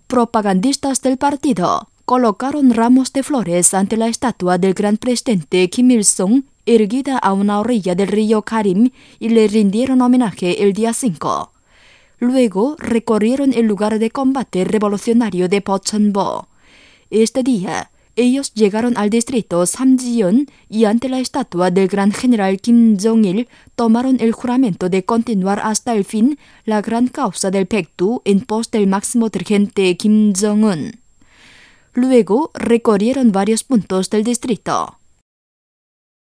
propagandistas del partido colocaron ramos de flores ante la estatua del gran presidente Kim Il-sung, erguida a una orilla del río Karim, y le rindieron homenaje el día 5. Luego recorrieron el lugar de combate revolucionario de Pocheonbo. Este día, ellos llegaron al distrito Samjiyon y ante la estatua del gran general Kim Jong-il tomaron el juramento de continuar hasta el fin la gran causa del Paektu en pos del máximo dirigente Kim Jong-un. Luego recorrieron varios puntos del distrito.